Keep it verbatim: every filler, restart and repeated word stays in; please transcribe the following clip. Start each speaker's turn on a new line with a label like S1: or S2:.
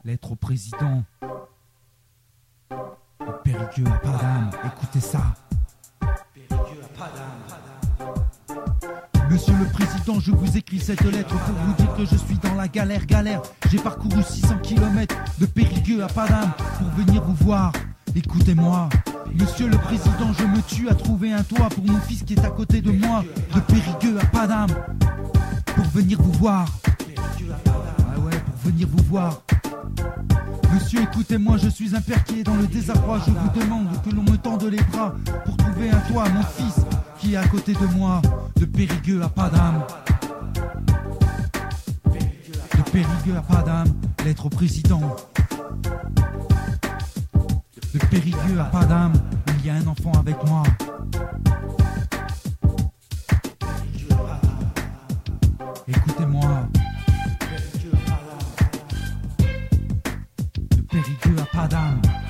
S1: Lettre au président. Le Périgueux à pas d'âme, écoutez ça. Périgueux à pas d'âme. Monsieur le Président, je vous écris cette lettre pour vous dire que je suis dans la galère, galère. J'ai parcouru six cents kilomètres de Périgueux à Padam pour venir vous voir. Écoutez-moi, Monsieur le Président, je me tue à trouver un toit pour mon fils qui est à côté de moi. De Périgueux à Padam pour venir vous voir. Ah ouais, pour venir vous voir. Monsieur, écoutez-moi, je suis un père qui est dans le désarroi. Je vous demande que l'on me tende les bras pour trouver un toit à mon fils qui est à côté de moi. De Périgueux à Padam. De Périgueux à Padam, lettre au président. De Périgueux à Padam, il y a un enfant avec moi. Écoutez-moi. De Périgueux à Padam.